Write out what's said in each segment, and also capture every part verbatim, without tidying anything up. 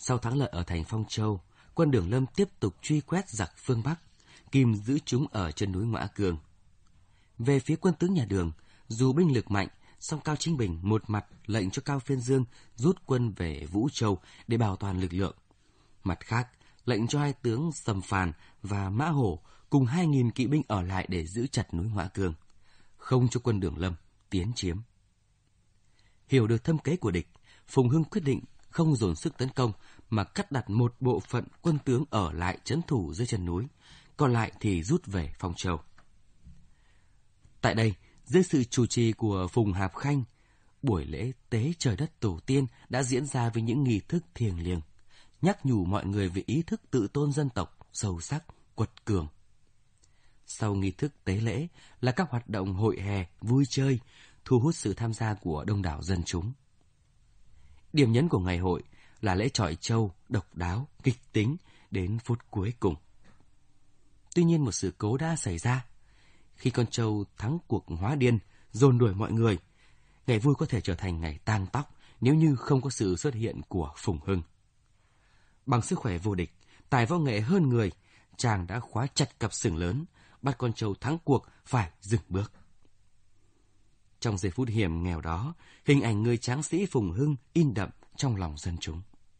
Sau thắng lợi ở thành Phong Châu, quân Đường Lâm tiếp tục truy quét giặc phương Bắc, kìm giữ chúng ở chân núi Ngõa Cương. Về phía quân tướng nhà Đường, dù binh lực mạnh, song Cao Chính Bình một mặt lệnh cho Cao Phiên Dương rút quân về Vũ Châu để bảo toàn lực lượng. Mặt khác, lệnh cho hai tướng Sầm Phàn và Mã Hổ cùng hai nghìn kỵ binh ở lại để giữ chặt núi Ngõa Cương, không cho quân Đường Lâm tiến chiếm. Hiểu được thâm kế của địch, Phùng Hưng quyết định không dồn sức tấn công mà cắt đặt một bộ phận quân tướng ở lại trấn thủ dưới chân núi, còn lại thì rút về Phong Châu. Tại đây, dưới sự chủ trì của Phùng Hạp Khanh, buổi lễ tế trời đất tổ tiên đã diễn ra với những nghi thức thiêng liêng, nhắc nhủ mọi người về ý thức tự tôn dân tộc sâu sắc, quật cường. Sau nghi thức tế lễ là các hoạt động hội hè, vui chơi, thu hút sự tham gia của đông đảo dân chúng. Điểm nhấn của ngày hội là lễ chọi trâu độc đáo, kịch tính đến phút cuối cùng. Tuy nhiên một sự cố đã xảy ra. Khi con trâu thắng cuộc hóa điên, dồn đuổi mọi người, ngày vui có thể trở thành ngày tang tóc nếu như không có sự xuất hiện của Phùng Hưng. Bằng sức khỏe vô địch, tài võ nghệ hơn người, chàng đã khóa chặt cặp sừng lớn, bắt con trâu thắng cuộc phải dừng bước. Trong giây phút hiểm nghèo đó, hình ảnh người tráng sĩ Phùng Hưng in đậm trong lòng dân chúng.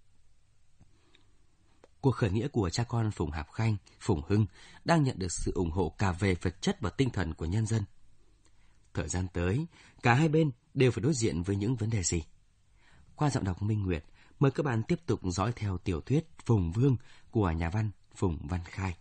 Cuộc khởi nghĩa của cha con Phùng Hạp Khanh, Phùng Hưng đang nhận được sự ủng hộ cả về vật chất và tinh thần của nhân dân. Thời gian tới, cả hai bên đều phải đối diện với những vấn đề gì? Qua giọng đọc Minh Nguyệt, mời các bạn tiếp tục dõi theo tiểu thuyết Phùng Vương của nhà văn Phùng Văn Khai.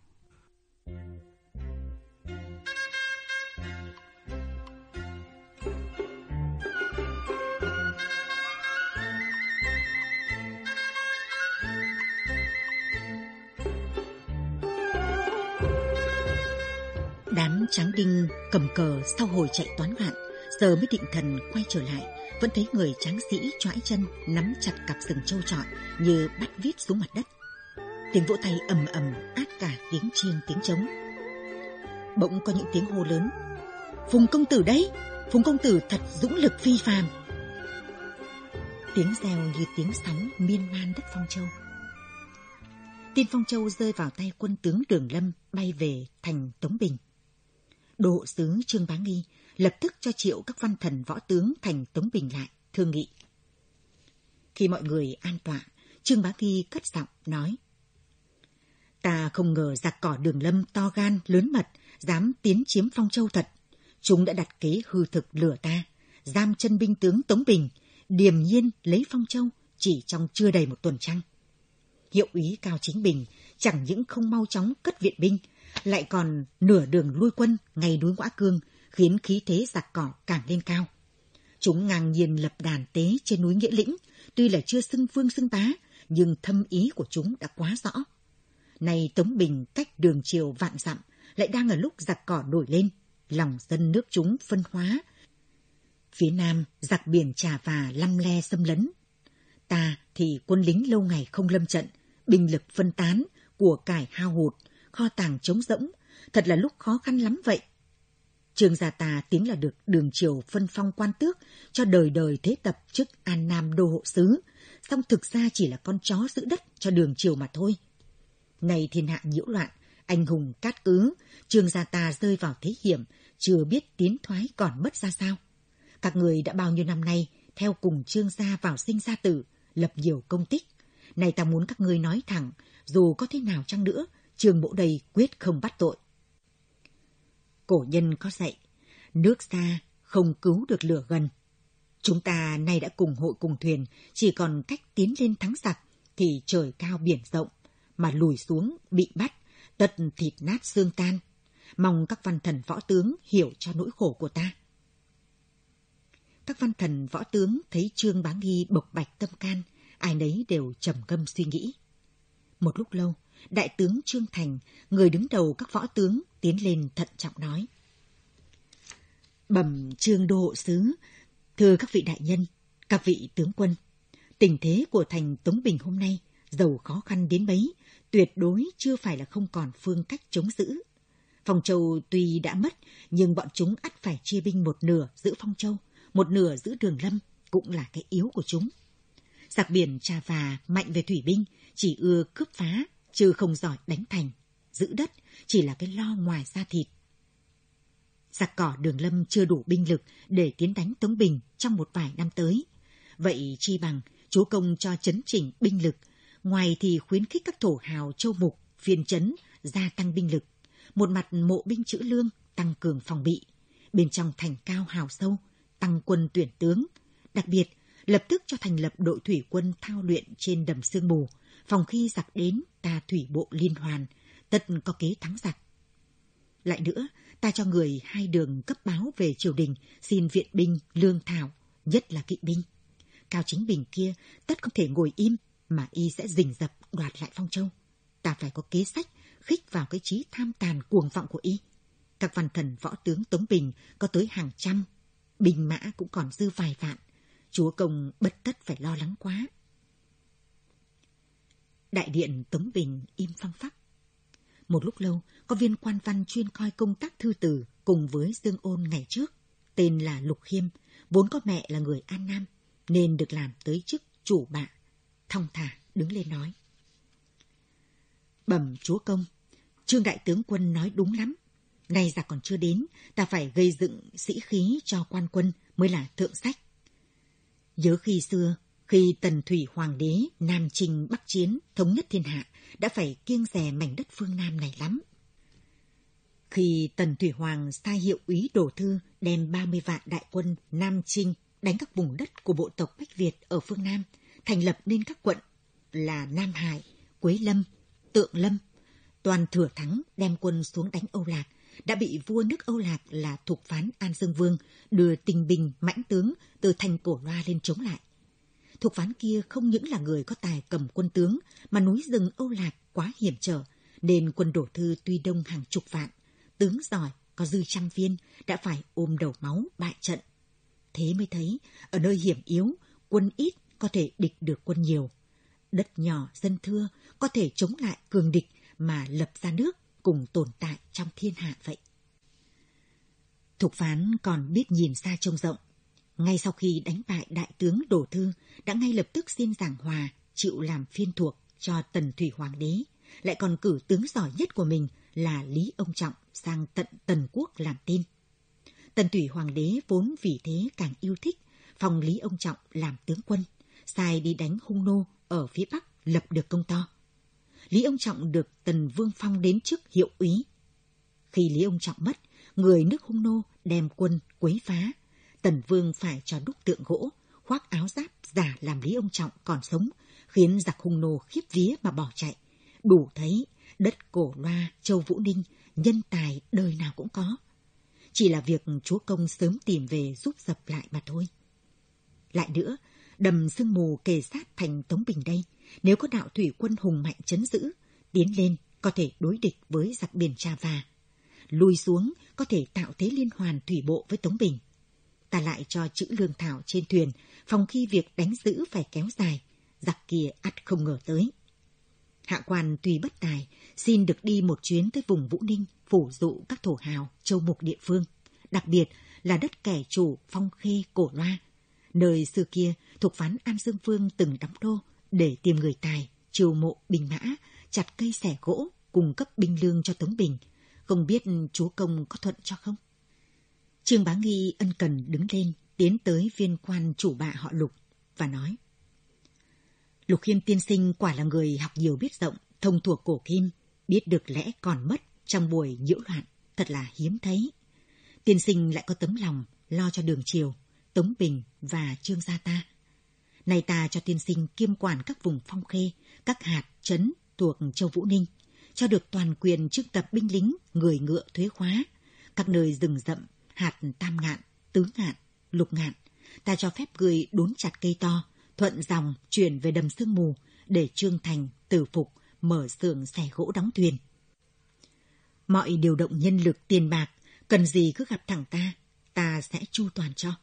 Đám tráng đinh cầm cờ sau hồi chạy toán loạn, giờ mới định thần quay trở lại, vẫn thấy người tráng sĩ choãi chân nắm chặt cặp sừng trâu trọi như bắt vít xuống mặt đất. Tiếng vỗ tay ầm ầm át cả tiếng chiêng tiếng trống. Bỗng có những tiếng hô lớn: Phùng công tử đấy, Phùng công tử thật dũng lực phi phàm. Tiếng reo như tiếng sóng miên man đất Phong Châu. Tin Phong Châu rơi vào tay quân tướng Đường Lâm, bay về thành Tống Bình. Đô hộ sứ Trương Bá Nghi lập tức cho triệu các văn thần võ tướng thành Tống Bình lại thương nghị. Khi mọi người an tọa, Trương Bá Nghi cất giọng nói: Ta không ngờ giặc cỏ Đường Lâm to gan lớn mật, dám tiến chiếm Phong Châu thật. Chúng đã đặt kế hư thực lừa ta, giam chân binh tướng Tống Bình, điềm nhiên lấy Phong Châu chỉ trong chưa đầy một tuần trăng. Hiệu úy Cao Chính Bình chẳng những không mau chóng cất viện binh, lại còn nửa đường lui quân ngay núi Ngõa Cương, khiến khí thế giặc cỏ càng lên cao. Chúng ngang nhiên lập đàn tế trên núi Nghĩa Lĩnh, tuy là chưa xưng vương xưng bá, nhưng thâm ý của chúng đã quá rõ. Nay Tống Bình cách Đường Triều vạn dặm, lại đang ở lúc giặc cỏ nổi lên, lòng dân nước chúng phân hóa. Phía nam giặc biển Trà Và lăm le xâm lấn. Ta thì quân lính lâu ngày không lâm trận, binh lực phân tán, của cải hao hụt, kho tàng trống rỗng, thật là lúc khó khăn lắm vậy. Trương gia ta tiếng là được Đường Triều phân phong quan tước, cho đời đời thế tập chức An Nam đô hộ sứ, song thực ra chỉ là con chó giữ đất cho Đường Triều mà thôi. Này thiên hạ nhiễu loạn, anh hùng cát cứ, Trương gia ta rơi vào thế hiểm, chưa biết tiến thoái còn mất ra sao. Các người đã bao nhiêu năm nay theo cùng Trương gia vào sinh ra tử, lập nhiều công tích. Này ta muốn các ngươi nói thẳng, dù có thế nào chăng nữa, Trương mỗ đây quyết không bắt tội. Cổ nhân có dạy, nước xa không cứu được lửa gần. Chúng ta nay đã cùng hội cùng thuyền, chỉ còn cách tiến lên thắng giặc, thì trời cao biển rộng, mà lùi xuống bị bắt, tất thịt nát xương tan. Mong các văn thần võ tướng hiểu cho nỗi khổ của ta. Các văn thần võ tướng thấy Trương Bá Nghi bộc bạch tâm can, ai nấy đều trầm ngâm suy nghĩ. Một lúc lâu, đại tướng Trương Thành, người đứng đầu các võ tướng, tiến lên thận trọng nói: Bẩm Trương đô hộ sứ, thưa các vị đại nhân, các vị tướng quân, tình thế của thành Tống Bình hôm nay, dầu khó khăn đến mấy, tuyệt đối chưa phải là không còn phương cách chống giữ. Phong Châu tuy đã mất, nhưng bọn chúng ắt phải chia binh một nửa giữ Phong Châu, một nửa giữ Đường Lâm, cũng là cái yếu của chúng. Giặc biển Trà Và mạnh về thủy binh, chỉ ưa cướp phá, chứ không giỏi đánh thành. Giữ đất chỉ là cái lo ngoài da thịt. Giặc cỏ Đường Lâm chưa đủ binh lực để tiến đánh Tống Bình trong một vài năm tới. Vậy chi bằng chúa công cho chấn chỉnh binh lực, ngoài thì khuyến khích các thổ hào châu mục, phiên trấn gia tăng binh lực. Một mặt mộ binh trữ lương, tăng cường phòng bị. Bên trong thành cao hào sâu, tăng quân tuyển tướng. Đặc biệt, lập tức cho thành lập đội thủy quân thao luyện trên đầm Sương Mù, phòng khi giặc đến ta thủy bộ liên hoàn, tất có kế thắng giặc. Lại nữa, ta cho người hai đường cấp báo về triều đình xin viện binh, lương thảo, nhất là kỵ binh. Cao Chính Bình kia tất không thể ngồi im mà y sẽ rình rập đoạt lại Phong Châu. Ta phải có kế sách khích vào cái trí tham tàn cuồng vọng của y. Các văn thần võ tướng Tống Bình có tới hàng trăm, binh mã cũng còn dư vài vạn. Chúa công bất tất phải lo lắng quá. Đại điện Tống Bình im phăng phắc. Một lúc lâu, có viên quan văn chuyên coi công tác thư từ cùng với Dương Ôn ngày trước, tên là Lục Khiêm, vốn có mẹ là người An Nam, nên được làm tới chức chủ bạ. Thong thả đứng lên nói: Bẩm chúa công, Trương đại tướng quân nói đúng lắm. Nay giặc còn chưa đến, ta phải gây dựng sĩ khí cho quan quân mới là thượng sách. Nhớ khi xưa, khi Tần Thủy Hoàng đế Nam Chinh Bắc Chiến thống nhất thiên hạ, đã phải kiêng dè mảnh đất phương Nam này lắm. Khi Tần Thủy Hoàng sai hiệu úy Đổ Thư đem ba mươi vạn đại quân Nam Chinh đánh các vùng đất của bộ tộc Bách Việt ở phương Nam, thành lập nên các quận là Nam Hải, Quế Lâm, Tượng Lâm, toàn thừa thắng đem quân xuống đánh Âu Lạc, đã bị vua nước Âu Lạc là Thục Phán An Dương Vương đưa tinh binh mãnh tướng từ thành Cổ Loa lên chống lại. Thục Phán kia không những là người có tài cầm quân tướng, mà núi rừng Âu Lạc quá hiểm trở, nên quân Đổ Thư tuy đông hàng chục vạn, tướng giỏi có dư trăm viên, đã phải ôm đầu máu bại trận. Thế mới thấy, ở nơi hiểm yếu, quân ít có thể địch được quân nhiều. Đất nhỏ dân thưa có thể chống lại cường địch mà lập ra nước cùng tồn tại trong thiên hạ vậy. Thục Phán còn biết nhìn xa trông rộng. Ngay sau khi đánh bại đại tướng Đổ Thư, đã ngay lập tức xin giảng hòa, chịu làm phiên thuộc cho Tần Thủy Hoàng đế, lại còn cử tướng giỏi nhất của mình là Lý Ông Trọng sang tận Tần Quốc làm tin. Tần Thủy Hoàng đế vốn vì thế càng yêu thích, phong Lý Ông Trọng làm tướng quân, sai đi đánh Hung Nô ở phía Bắc, lập được công to. Lý Ông Trọng được Tần Vương phong đến chức hiệu úy. Khi Lý Ông Trọng mất, người nước Hung Nô đem quân quấy phá. Tần Vương phải cho đúc tượng gỗ, khoác áo giáp giả làm Lý Ông Trọng còn sống, khiến giặc Hung Nô khiếp vía mà bỏ chạy. Đủ thấy đất Cổ Loa, Châu Vũ Ninh, nhân tài đời nào cũng có. Chỉ là việc chúa công sớm tìm về giúp dập lại mà thôi. Lại nữa, đầm Sương Mù kề sát thành Tống Bình đây, nếu có đạo thủy quân hùng mạnh trấn giữ, tiến lên có thể đối địch với giặc biển Trà Và. Lui xuống có thể tạo thế liên hoàn thủy bộ với Tống Bình. Ta lại cho trữ lương thảo trên thuyền, phòng khi việc đánh giữ phải kéo dài, giặc kia ắt không ngờ tới. Hạ quan tuy bất tài, xin được đi một chuyến tới vùng Vũ Ninh, phủ dụ các thổ hào, châu mục địa phương, đặc biệt là đất kẻ chủ Phong Khê, Cổ Loa, nơi xưa kia Thục Phán An Dương Vương từng đóng đô, để tìm người tài, chiêu mộ binh mã, chặt cây xẻ gỗ, cung cấp binh lương cho Tống Bình. Không biết chúa công có thuận cho không? Trương Bá Nghi ân cần đứng lên, tiến tới viên quan chủ bạ họ Lục và nói: Lục Khiêm tiên sinh quả là người học nhiều biết rộng, thông thuộc cổ kim, biết được lẽ còn mất trong buổi nhiễu loạn, thật là hiếm thấy. Tiên sinh lại có tấm lòng lo cho Đường Triều, Tống Bình và Trương gia ta. Nay ta cho tiên sinh kiêm quản các vùng Phong Khê, các hạt, trấn thuộc Châu Vũ Ninh, cho được toàn quyền trưng tập binh lính, người ngựa thuế khóa, các nơi rừng rậm, hạt Tam Ngạn, Tứ Ngạn, Lục Ngạn, ta cho phép người đốn chặt cây to, thuận dòng chuyển về đầm Sương Mù để Trương Thành, Tử Phục mở xưởng xẻ gỗ đóng thuyền. Mọi điều động nhân lực, tiền bạc, cần gì cứ gặp thẳng ta, ta sẽ chu toàn cho.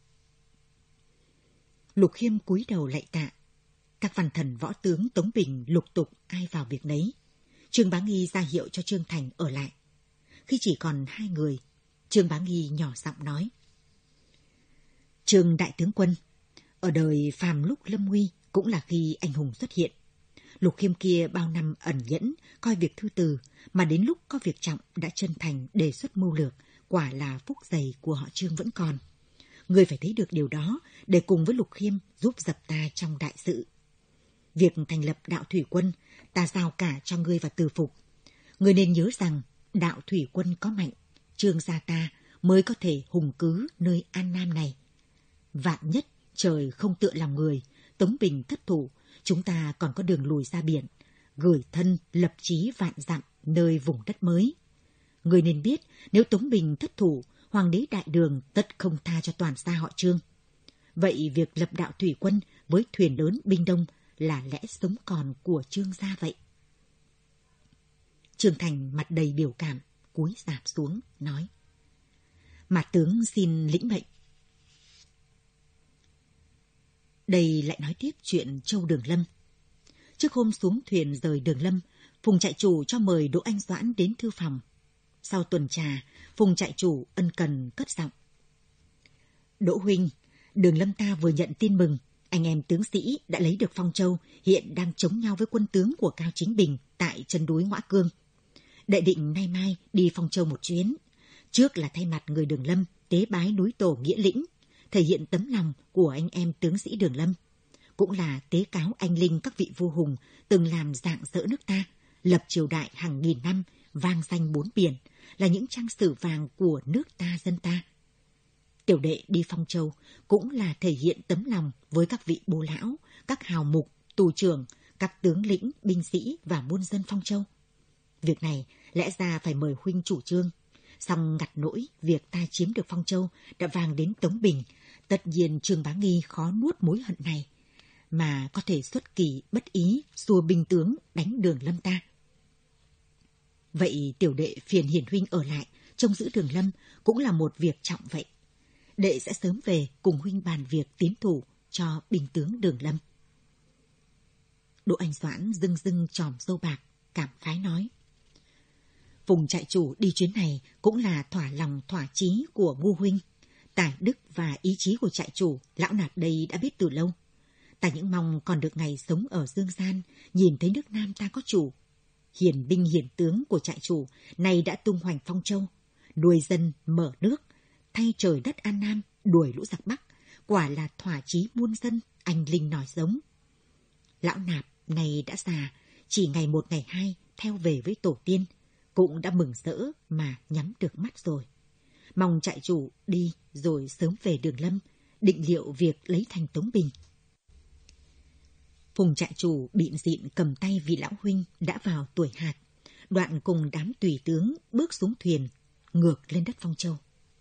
Lục Khiêm cúi đầu lạy tạ. Các văn thần võ tướng Tống Bình lục tục ai vào việc nấy. Trương Bá Nghi ra hiệu cho Trương Thành ở lại. Khi chỉ còn hai người, Trương Bá Nghi nhỏ giọng nói: Trương đại tướng quân, ở đời phàm lúc lâm nguy, cũng là khi anh hùng xuất hiện. Lục Khiêm kia bao năm ẩn nhẫn, coi việc thư từ, mà đến lúc có việc trọng đã chân thành đề xuất mưu lược, quả là phúc dày của họ Trương vẫn còn. Người phải thấy được điều đó để cùng với Lục Khiêm giúp dập ta trong đại sự. Việc thành lập đạo thủy quân, ta giao cả cho ngươi và Từ Phục. Ngươi nên nhớ rằng đạo thủy quân có mạnh, Trương gia ta mới có thể hùng cứ nơi An Nam này. Vạn nhất trời không tựa lòng người, Tống Bình thất thủ, chúng ta còn có đường lùi ra biển, gửi thân lập chí vạn dặm nơi vùng đất mới. Người nên biết, nếu Tống Bình thất thủ, Hoàng đế Đại Đường tất không tha cho toàn gia họ Trương. Vậy việc lập đạo thủy quân với thuyền lớn binh đông là lẽ sống còn của Trương gia vậy. Trương Thành mặt đầy biểu cảm, cúi rạp xuống, nói: Mạt tướng xin lĩnh mệnh. Đây lại nói tiếp chuyện Châu Đường Lâm. Trước hôm xuống thuyền rời Đường Lâm, Phùng trại chủ cho mời Đỗ Anh Doãn đến thư phòng. Sau tuần trà, Phùng trại chủ ân cần cất giọng: Đỗ huynh, Đường Lâm ta vừa nhận tin mừng, anh em tướng sĩ đã lấy được Phong Châu, hiện đang chống nhau với quân tướng của Cao Chính Bình tại chân núi Ngõa Cương. Đệ định nay mai đi Phong Châu một chuyến, trước là thay mặt người Đường Lâm tế bái núi Tổ Nghĩa Lĩnh, thể hiện tấm lòng của anh em tướng sĩ Đường Lâm, cũng là tế cáo anh linh các vị vua hùng từng làm rạng rỡ nước ta, lập triều đại hàng nghìn năm, vang danh bốn biển, là những trang sử vàng của nước ta dân ta. Tiểu đệ đi Phong Châu cũng là thể hiện tấm lòng với các vị bố lão, các hào mục, tù trưởng, các tướng lĩnh, binh sĩ và muôn dân Phong Châu. Việc này lẽ ra phải mời huynh chủ trương, song ngặt nỗi việc ta chiếm được Phong Châu đã vang đến Tống Bình, tất nhiên Trương Bá Nghi khó nuốt mối hận này, mà có thể xuất kỳ bất ý xua binh tướng đánh Đường Lâm ta. Vậy tiểu đệ phiền hiền huynh ở lại trông giữ Đường Lâm cũng là một việc trọng vậy. Đệ sẽ sớm về cùng huynh bàn việc tiến thủ cho binh tướng Đường Lâm. Đỗ Anh Doãn rưng rưng tròm râu bạc, cảm khái nói: Phùng trại chủ đi chuyến này cũng là thỏa lòng thỏa chí của vua huynh. Tài đức và ý chí của trại chủ, lão nạp đây đã biết từ lâu. Ta những mong còn được ngày sống ở dương gian, nhìn thấy nước Nam ta có chủ. Hiền binh hiền tướng của trại chủ nay đã tung hoành Phong Châu, nuôi dân mở nước, thay trời đất An Nam, đuổi lũ giặc Bắc, quả là thỏa chí muôn dân, anh linh nói giống. Lão nạp này đã già, chỉ ngày một ngày hai theo về với tổ tiên, cũng đã mừng rỡ mà nhắm được mắt rồi. Mong trại chủ đi rồi sớm về Đường Lâm, định liệu việc lấy thành Tống Bình. Phùng trại chủ bịn dịn cầm tay vị lão huynh đã vào tuổi hạt, đoạn cùng đám tùy tướng bước xuống thuyền, ngược lên đất Phong Châu.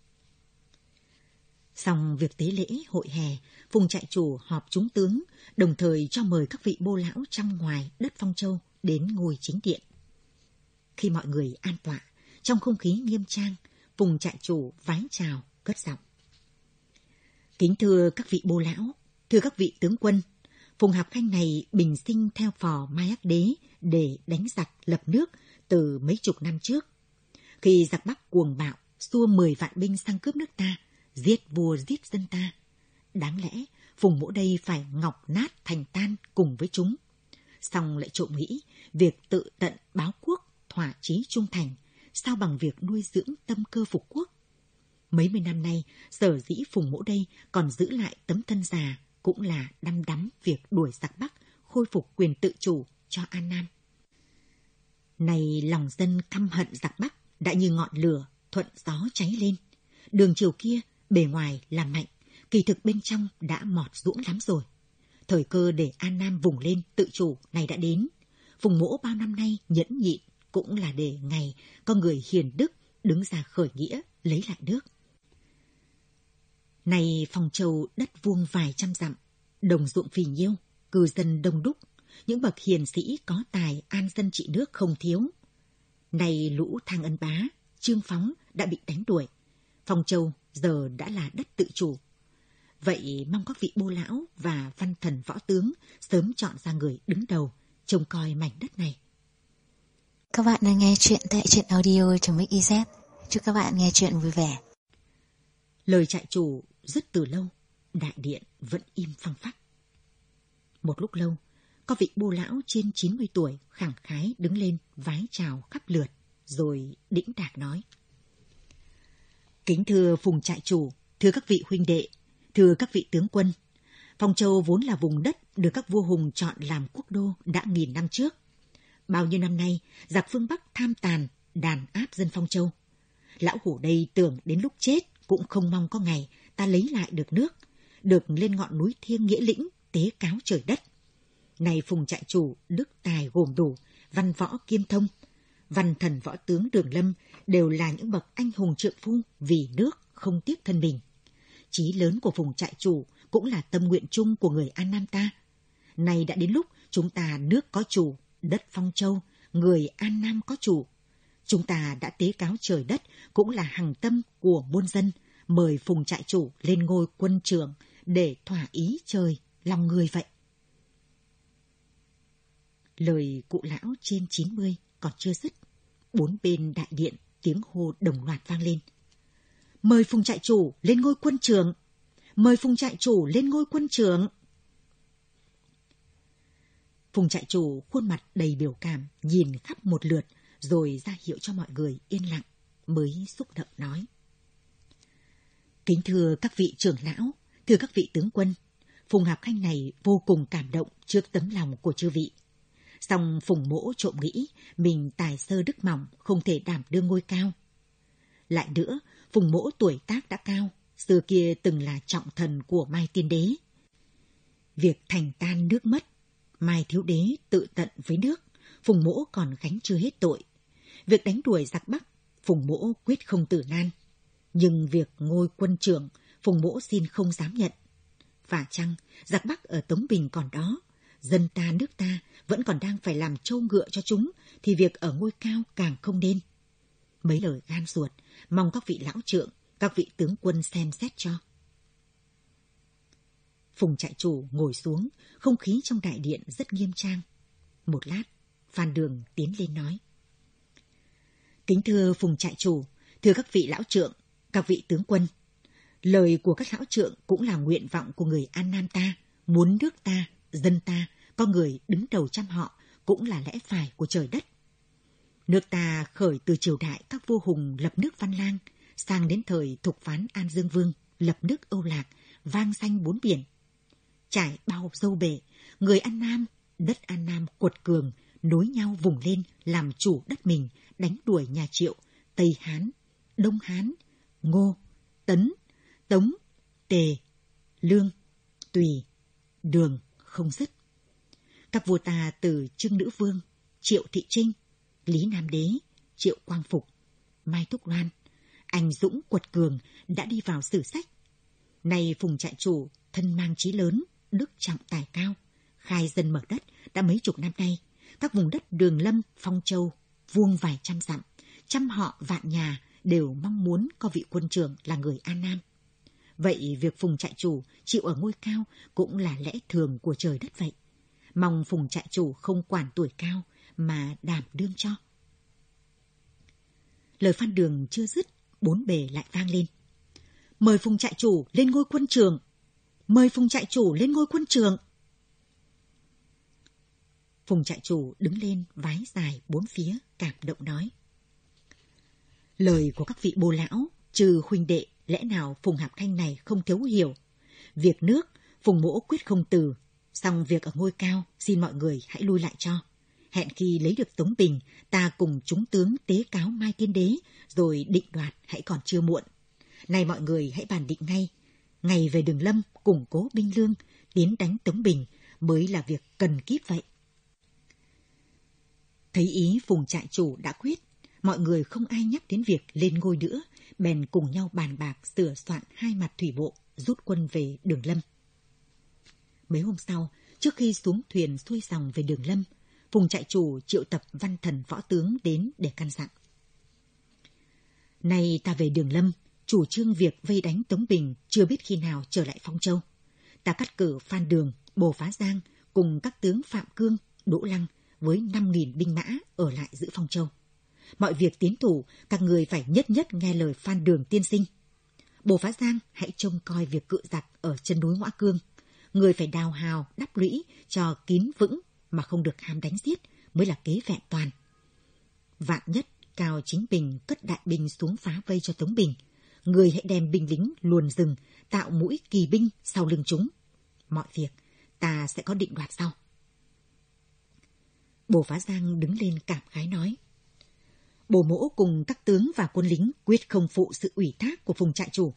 Xong việc tế lễ hội hè, Phùng trại chủ họp chúng tướng, đồng thời cho mời các vị bô lão trong ngoài đất Phong Châu đến ngôi chính điện. Khi mọi người an tọa, trong không khí nghiêm trang, Phùng trại chủ vái chào cất giọng: Kính thưa các vị bô lão, thưa các vị tướng quân, Phùng Hạp Khanh này bình sinh theo phò Mai Ác Đế để đánh giặc lập nước từ mấy chục năm trước. Khi giặc Bắc cuồng bạo xua mười vạn binh sang cướp nước ta, giết vua giết dân ta, đáng lẽ Phùng mỗ đây phải ngọc nát thành tan cùng với chúng. Song lại trộm nghĩ việc tự tận báo quốc, thỏa chí trung thành, sao bằng việc nuôi dưỡng tâm cơ phục quốc. Mấy mươi năm nay, sở dĩ Phùng mỗ đây còn giữ lại tấm thân già, cũng là đăm đắm việc đuổi giặc Bắc, khôi phục quyền tự chủ cho An Nam. Này lòng dân căm hận giặc Bắc đã như ngọn lửa thuận gió cháy lên. Đường chiều kia bề ngoài là mạnh, kỳ thực bên trong đã mọt dũng lắm rồi. Thời cơ để An Nam vùng lên tự chủ này đã đến. Phùng mỗ bao năm nay nhẫn nhịn cũng là để ngày có người hiền đức đứng ra khởi nghĩa lấy lại nước. Này Phong Châu đất vuông vài trăm dặm, đồng ruộng phì nhiêu, cư dân đông đúc, những bậc hiền sĩ có tài an dân trị nước không thiếu. Này lũ Thang Ân Bá, Trương Phóng đã bị đánh đuổi, Phong Châu giờ đã là đất tự chủ. Vậy mong các vị bô lão và văn thần võ tướng sớm chọn ra người đứng đầu, trông coi mảnh đất này. Các bạn đang nghe chuyện tại truyện audio chấm ích z. Chúc các bạn nghe chuyện vui vẻ. Lời trại chủ dứt từ lâu, đại điện vẫn im phăng phắc. Một lúc lâu, có vị bô lão trên chín mươi tuổi khẳng khái đứng lên vái chào khắp lượt, rồi đĩnh đạc nói: Kính thưa Phùng trại chủ, thưa các vị huynh đệ, thưa các vị tướng quân, Phong Châu vốn là vùng đất được các vua hùng chọn làm quốc đô đã nghìn năm trước. Bao nhiêu năm nay, giặc phương Bắc tham tàn, đàn áp dân Phong Châu. Lão hủ đây tưởng đến lúc chết cũng không mong có ngày ta lấy lại được nước, được lên ngọn núi thiêng nghĩa lĩnh tế cáo trời đất. Này Phùng trại chủ, đức tài gồm đủ, văn võ kiêm thông, văn thần võ tướng Đường Lâm đều là những bậc anh hùng trượng phu vì nước không tiếc thân mình. Chí lớn của Phùng trại chủ cũng là tâm nguyện chung của người An Nam ta. Nay đã đến lúc chúng ta nước có chủ, đất Phong Châu, người An Nam có chủ. Chúng ta đã tế cáo trời đất cũng là hằng tâm của muôn dân, mời Phùng trại chủ lên ngôi quân trưởng để thỏa ý trời, lòng người vậy. Lời cụ lão trên chín mươi còn chưa dứt, bốn bên đại điện tiếng hô đồng loạt vang lên. Mời Phùng trại chủ lên ngôi quân trưởng! Mời Phùng trại chủ lên ngôi quân trưởng! Phùng trại chủ khuôn mặt đầy biểu cảm nhìn khắp một lượt rồi ra hiệu cho mọi người yên lặng, mới xúc động nói: Kính thưa các vị trưởng lão, thưa các vị tướng quân, Phùng Hạp Khanh này vô cùng cảm động trước tấm lòng của chư vị. Song Phùng Mỗ trộm nghĩ mình tài sơ đức mỏng, không thể đảm đương ngôi cao. Lại nữa, Phùng Mỗ tuổi tác đã cao, xưa kia từng là trọng thần của Mai Tiên Đế. Việc thành tan nước mất, Mai Thiếu Đế tự tận với nước, Phùng Mỗ còn gánh chưa hết tội. Việc đánh đuổi giặc Bắc, Phùng Mỗ quyết không tử nan. Nhưng việc ngôi quân trưởng, Phùng Mỗ xin không dám nhận. Và chăng, giặc Bắc ở Tống Bình còn đó, dân ta nước ta vẫn còn đang phải làm trâu ngựa cho chúng, thì việc ở ngôi cao càng không nên. Mấy lời gan ruột, mong các vị lão trượng, các vị tướng quân xem xét cho. Phùng trại chủ ngồi xuống, không khí trong đại điện rất nghiêm trang. Một lát, Phan Đường tiến lên nói: Kính thưa Phùng trại chủ, thưa các vị lão trượng, các vị tướng quân, lời của các lão trượng cũng là nguyện vọng của người An Nam ta, muốn nước ta, dân ta có người đứng đầu chăm họ cũng là lẽ phải của trời đất. Nước ta khởi từ triều đại các vua hùng lập nước Văn Lang, sang đến thời Thục Phán An Dương Vương lập nước Âu Lạc, vang danh bốn biển. Trải bao dâu bể, người An Nam, đất An Nam quật cường, nối nhau vùng lên làm chủ đất mình, đánh đuổi nhà Triệu, Tây Hán, Đông Hán, Ngô, Tấn, Tống, Tề, Lương, Tùy, Đường không dứt. Các vua ta từ Trưng Nữ Vương, Triệu Thị Trinh, Lý Nam Đế, Triệu Quang Phục, Mai Thúc Loan, anh dũng quật cường đã đi vào sử sách. Nay Phùng trại chủ thân mang chí lớn, đức trọng tài cao, khai dân mở đất đã mấy chục năm nay. Các vùng đất Đường Lâm, Phong Châu, vuông vài trăm dặm, trăm họ vạn nhà đều mong muốn có vị quân trưởng là người An Nam. Vậy việc Phùng trại chủ chịu ở ngôi cao cũng là lẽ thường của trời đất vậy. Mong Phùng trại chủ không quản tuổi cao mà đảm đương cho. Lời Phan Đường chưa dứt, bốn bề lại vang lên: Mời Phùng trại chủ lên ngôi quân trưởng! Mời Phùng trại chủ lên ngôi quân trưởng! Phùng trại chủ đứng lên vái dài bốn phía, cảm động nói: Lời của các vị bồ lão, trừ huynh đệ, lẽ nào Phùng Hạp Khanh này không thấu hiểu. Việc nước, Phùng Mỗ quyết không từ, song việc ở ngôi cao, xin mọi người hãy lui lại cho. Hẹn khi lấy được Tống Bình, ta cùng chúng tướng tế cáo Mai Tiên Đế, rồi định đoạt hãy còn chưa muộn. Này mọi người hãy bàn định ngay, ngày về Đường Lâm củng cố binh lương, tiến đánh Tống Bình mới là việc cần kíp vậy. Thấy ý Phùng trại chủ đã quyết, mọi người không ai nhắc đến việc lên ngôi nữa, bèn cùng nhau bàn bạc sửa soạn hai mặt thủy bộ, rút quân về Đường Lâm. Mấy hôm sau, trước khi xuống thuyền xuôi dòng về Đường Lâm, Phùng trại chủ triệu tập văn thần võ tướng đến để căn dặn. Nay ta về Đường Lâm, chủ trương việc vây đánh Tống Bình chưa biết khi nào trở lại Phong Châu. Ta cắt cử Phan Đường, Bồ Phá Giang cùng các tướng Phạm Cương, Đỗ Lăng với năm nghìn binh mã ở lại giữ Phong Châu. Mọi việc tiến thủ, các người phải nhất nhất nghe lời Phan Đường tiên sinh. Bồ Phá Giang hãy trông coi việc cự giặc ở chân núi Ngoã Cương, người phải đào hào, đắp lũy cho kín vững mà không được ham đánh giết mới là kế vẹn toàn. Vạn nhất Cao Chính Bình cất đại binh xuống phá vây cho Tống Bình, người hãy đem binh lính luồn rừng, tạo mũi kỳ binh sau lưng chúng. Mọi việc ta sẽ có định đoạt sau. Bồ Phá Giang đứng lên cảm khái nói: Bồ Mỗ cùng các tướng và quân lính quyết không phụ sự ủy thác của Phùng trại chủ.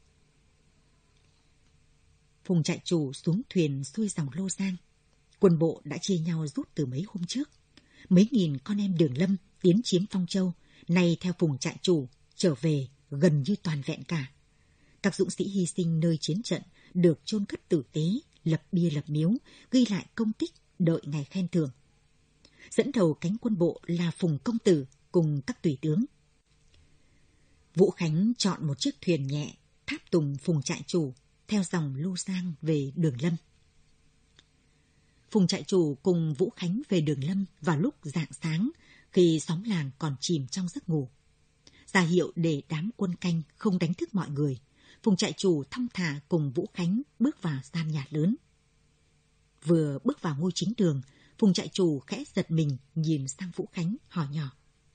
Phùng trại chủ xuống thuyền xuôi dòng Lô Giang. Quân bộ đã chia nhau rút từ mấy hôm trước. Mấy nghìn con em Đường Lâm tiến chiếm Phong Châu, nay theo Phùng trại chủ trở về gần như toàn vẹn cả. Các dũng sĩ hy sinh nơi chiến trận được chôn cất tử tế, lập bia lập miếu, ghi lại công tích, đợi ngày khen thưởng. Dẫn đầu cánh quân bộ là Phùng công tử cùng các tùy tướng. Vũ Khánh chọn một chiếc thuyền nhẹ, tháp tùng Phùng trại chủ theo dòng Lô Giang về Đường Lâm. Phùng trại chủ cùng Vũ Khánh về Đường Lâm vào lúc rạng sáng, khi xóm làng còn chìm trong giấc ngủ. Ra hiệu để đám quân canh không đánh thức mọi người, Phùng trại chủ thong thả cùng Vũ Khánh bước vào gian nhà lớn. Vừa bước vào ngôi chính đường, Phùng trại chủ khẽ giật mình nhìn sang Vũ Khánh hỏi nhỏ: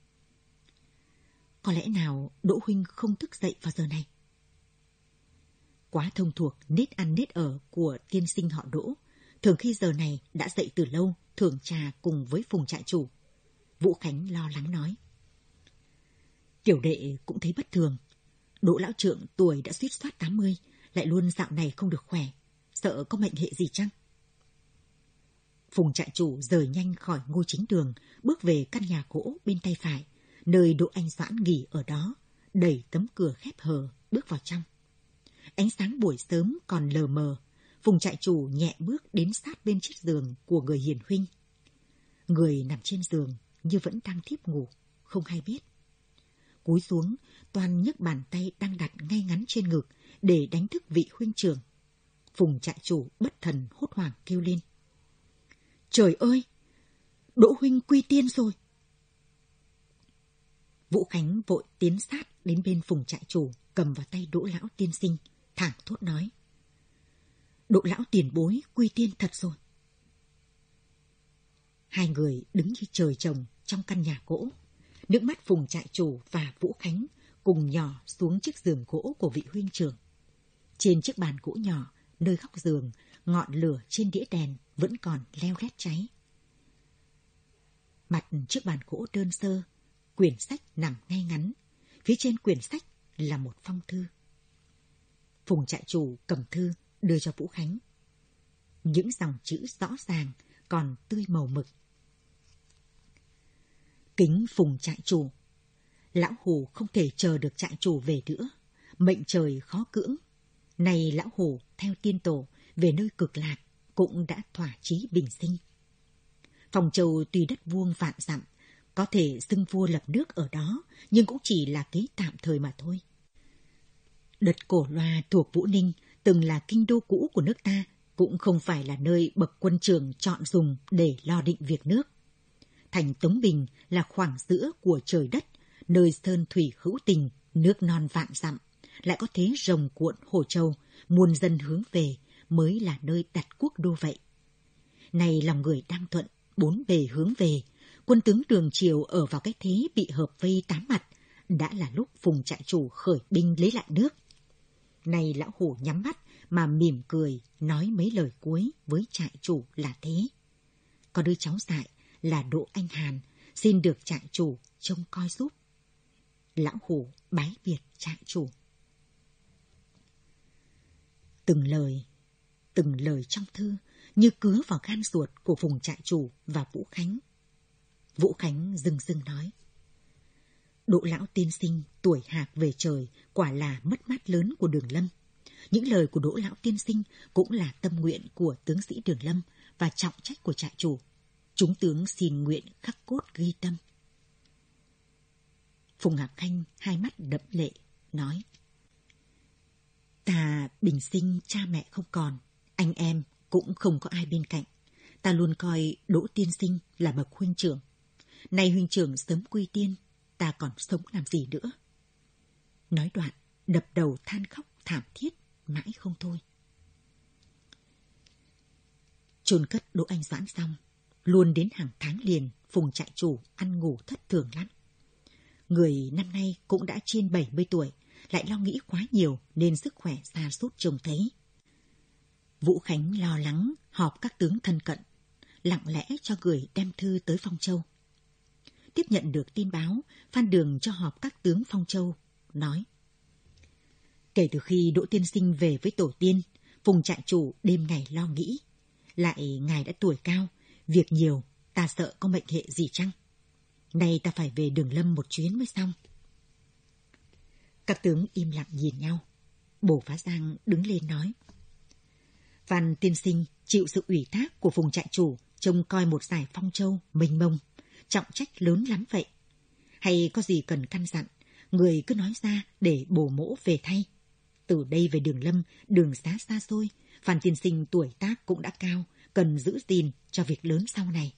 Có lẽ nào Đỗ huynh không thức dậy vào giờ này? Quá thông thuộc nết ăn nết ở của tiên sinh họ Đỗ, thường khi giờ này đã dậy từ lâu thưởng trà cùng với Phùng trại chủ. Vũ Khánh lo lắng nói: Tiểu đệ cũng thấy bất thường. Đỗ lão trượng tuổi đã suýt soát tám mươi, lại luôn dạo này không được khỏe, sợ có mệnh hệ gì chăng? Phùng trại chủ rời nhanh khỏi ngôi chính đường, bước về căn nhà gỗ bên tay phải, nơi Đỗ Anh Doãn nghỉ ở đó, đẩy tấm cửa khép hờ bước vào trong. Ánh sáng buổi sớm còn lờ mờ, Phùng trại chủ nhẹ bước đến sát bên chiếc giường của người hiền huynh. Người nằm trên giường như vẫn đang thiếp ngủ, không hay biết. Cúi xuống, Toan nhấc bàn tay đang đặt ngay ngắn trên ngực để đánh thức vị huynh trưởng. Phùng trại chủ bất thần hốt hoảng kêu lên: Trời ơi! Đỗ huynh quy tiên rồi! Vũ Khánh vội tiến sát đến bên Phùng trại chủ, cầm vào tay Đỗ lão tiên sinh, thảng thốt nói: Đỗ lão tiền bối quy tiên thật rồi. Hai người đứng như trời trồng trong căn nhà gỗ. Nước mắt Phùng trại chủ và Vũ Khánh cùng nhỏ xuống chiếc giường gỗ của vị huynh trưởng. Trên chiếc bàn gỗ nhỏ, nơi góc giường, ngọn lửa trên đĩa đèn vẫn còn leo lét cháy. Mặt chiếc bàn gỗ đơn sơ, quyển sách nằm ngay ngắn. Phía trên quyển sách là một phong thư. Phùng trại chủ cầm thư đưa cho Vũ Khánh. Những dòng chữ rõ ràng, còn tươi màu mực. Kính Phùng trại chủ, lão Hồ không thể chờ được trại chủ về nữa, mệnh trời khó cưỡng. Này lão Hồ theo tiên tổ về nơi cực lạc cũng đã thỏa chí bình sinh. Phong Châu tuy đất vuông vạn dặm, có thể xưng vua lập nước ở đó, nhưng cũng chỉ là kế tạm thời mà thôi. Đất Cổ Loa thuộc Vũ Ninh từng là kinh đô cũ của nước ta, cũng không phải là nơi bậc quân trưởng chọn dùng để lo định việc nước. Thành Tống Bình là khoảng giữa của trời đất, nơi sơn thủy hữu tình, nước non vạn dặm, lại có thế rồng cuộn Hồ Châu, muôn dân hướng về, mới là nơi đặt quốc đô vậy. Này lòng người đang thuận, bốn bề hướng về, quân tướng Đường Triều ở vào cái thế bị hợp vây tám mặt, đã là lúc Phùng trại chủ khởi binh lấy lại nước. Này lão Hổ nhắm mắt mà mỉm cười nói mấy lời cuối với trại chủ là thế: có đứa cháu dại là Đỗ Anh Hàn, xin được trại chủ trông coi giúp. Lão Hổ bái biệt trại chủ. Từng lời, từng lời trong thư như cứa vào gan ruột của Phùng trại chủ và Vũ Khánh. Vũ Khánh rưng rưng nói: Đỗ lão tiên sinh tuổi hạc về trời, quả là mất mát lớn của Đường Lâm. Những lời của Đỗ lão tiên sinh cũng là tâm nguyện của tướng sĩ Đường Lâm và trọng trách của trại chủ. Chúng tướng xin nguyện khắc cốt ghi tâm. Phùng Ngọc Khanh hai mắt đẫm lệ nói: Ta bình sinh cha mẹ không còn, anh em cũng không có ai bên cạnh. Ta luôn coi Đỗ tiên sinh là bậc huynh trưởng. Nay huynh trưởng sớm quy tiên, ta còn sống làm gì nữa? Nói đoạn, đập đầu than khóc thảm thiết mãi không thôi. Chôn cất Đỗ Anh Doãn xong, luôn đến hàng tháng liền, Phùng trại chủ ăn ngủ thất thường lắm. Người năm nay cũng đã trên bảy mươi tuổi, lại lo nghĩ quá nhiều nên sức khỏe sa sút trông thấy. Vũ Khánh lo lắng họp các tướng thân cận, lặng lẽ cho người đem thư tới Phong Châu. Tiếp nhận được tin báo, Phan Đường cho họp các tướng Phong Châu, nói: Kể từ khi Đỗ tiên sinh về với tổ tiên, Phùng trại chủ đêm ngày lo nghĩ. Lại ngài đã tuổi cao, việc nhiều, ta sợ có mệnh hệ gì chăng? Nay ta phải về Đường Lâm một chuyến mới xong. Các tướng im lặng nhìn nhau. Bổ Phá Giang đứng lên nói: Phan tiên sinh chịu sự ủy thác của Phùng trại chủ trông coi một giải Phong Châu mênh mông, trọng trách lớn lắm vậy. Hay có gì cần căn dặn, người cứ nói ra để bổ mỗ về thay. Từ đây về Đường Lâm, đường xá xa xôi, Phan tiên sinh tuổi tác cũng đã cao, cần giữ gìn cho việc lớn sau này.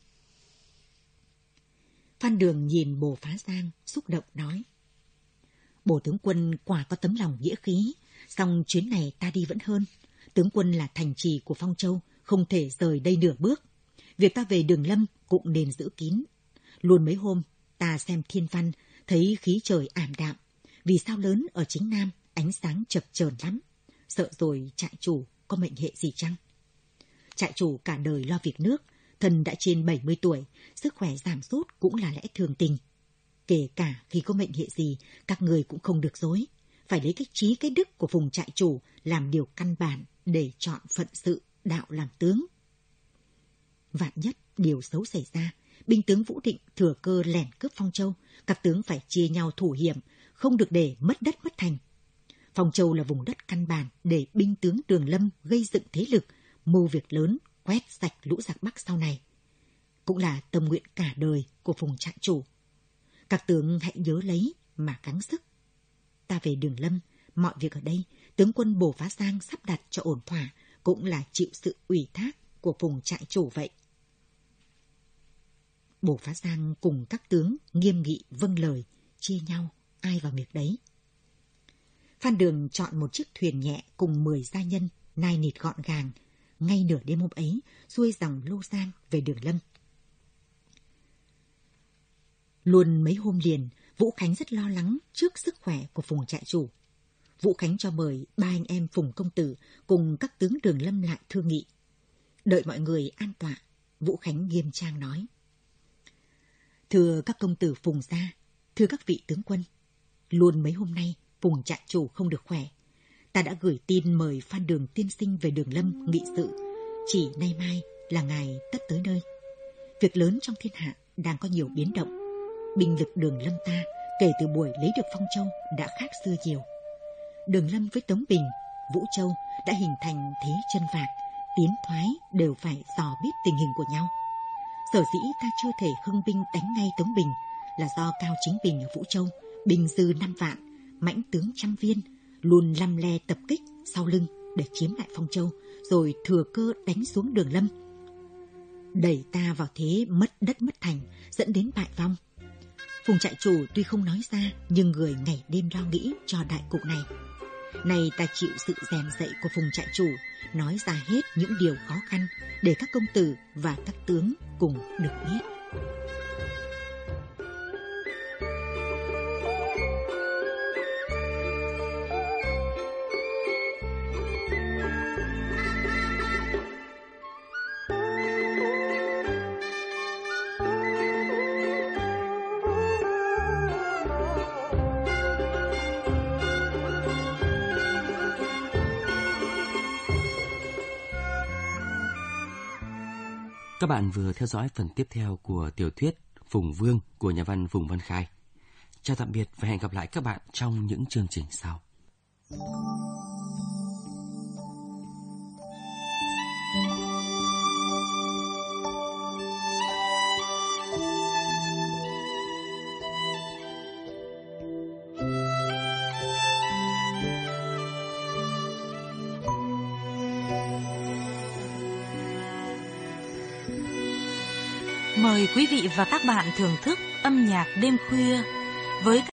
Phan Đường nhìn Bồ Phá Giang, xúc động nói: Bồ tướng quân quả có tấm lòng nghĩa khí, song chuyến này ta đi vẫn hơn. Tướng quân là thành trì của Phong Châu, không thể rời đây nửa bước. Việc ta về Đường Lâm cũng nên giữ kín. Luôn mấy hôm, ta xem thiên văn, thấy khí trời ảm đạm. Vì sao lớn ở chính Nam, ánh sáng chập chờn lắm. Sợ rồi trại chủ có mệnh hệ gì chăng? Trại chủ cả đời lo việc nước, thân đã trên bảy mươi tuổi, sức khỏe giảm sút cũng là lẽ thường tình. Kể cả khi có mệnh hệ gì, các người cũng không được dối. Phải lấy cái trí cái đức của Phùng trại chủ làm điều căn bản để chọn phận sự đạo làm tướng. Vạn nhất điều xấu xảy ra, binh tướng Vũ Định thừa cơ lẻn cướp Phong Châu, các tướng phải chia nhau thủ hiểm, không được để mất đất mất thành. Phong Châu là vùng đất căn bản để binh tướng Đường Lâm gây dựng thế lực, mưu việc lớn, quét sạch lũ giặc Bắc sau này. Cũng là tâm nguyện cả đời của Phùng trại chủ. Các tướng hãy nhớ lấy mà gắng sức. Ta về Đường Lâm, mọi việc ở đây, tướng quân Bồ Phá Giang sắp đặt cho ổn thỏa, cũng là chịu sự ủy thác của Phùng trại chủ vậy. Bồ Phá Giang cùng các tướng nghiêm nghị vâng lời, chia nhau ai vào việc đấy. Phan Đường chọn một chiếc thuyền nhẹ cùng mười gia nhân, nai nịt gọn gàng, ngay nửa đêm hôm ấy, xuôi dòng Lô Giang về Đường Lâm. Luôn mấy hôm liền, Vũ Khánh rất lo lắng trước sức khỏe của Phùng trại chủ. Vũ Khánh cho mời ba anh em Phùng công tử cùng các tướng Đường Lâm lại thương nghị. Đợi mọi người an tọa, Vũ Khánh nghiêm trang nói: Thưa các công tử Phùng gia, thưa các vị tướng quân, luôn mấy hôm nay Phùng trại chủ không được khỏe. Ta đã gửi tin mời Phan Đường tiên sinh về Đường Lâm nghị sự, chỉ nay mai là ngài tất tới nơi. Việc lớn trong thiên hạ đang có nhiều biến động. Binh lực Đường Lâm ta kể từ buổi lấy được Phong Châu đã khác xưa nhiều. Đường Lâm với Tống Bình, Vũ Châu đã hình thành thế chân vạc, tiến thoái đều phải dò biết tình hình của nhau. Sở dĩ ta chưa thể hưng binh đánh ngay Tống Bình là do Cao Chính Bình ở Vũ Châu, binh dư năm vạn, mãnh tướng trăm viên, luôn lăm le tập kích sau lưng để chiếm lại Phong Châu, rồi thừa cơ đánh xuống Đường Lâm, đẩy ta vào thế mất đất mất thành, dẫn đến bại vong. Phùng trại chủ tuy không nói ra, nhưng người ngày đêm lo nghĩ cho đại cục này. Nay ta chịu sự rèn dạy của Phùng trại chủ, nói ra hết những điều khó khăn để các công tử và các tướng cùng được biết. Các bạn vừa theo dõi phần tiếp theo của tiểu thuyết Phùng Vương của nhà văn Phùng Văn Khai. Chào tạm biệt và hẹn gặp lại các bạn trong những chương trình sau. Mời quý vị và các bạn thưởng thức âm nhạc đêm khuya với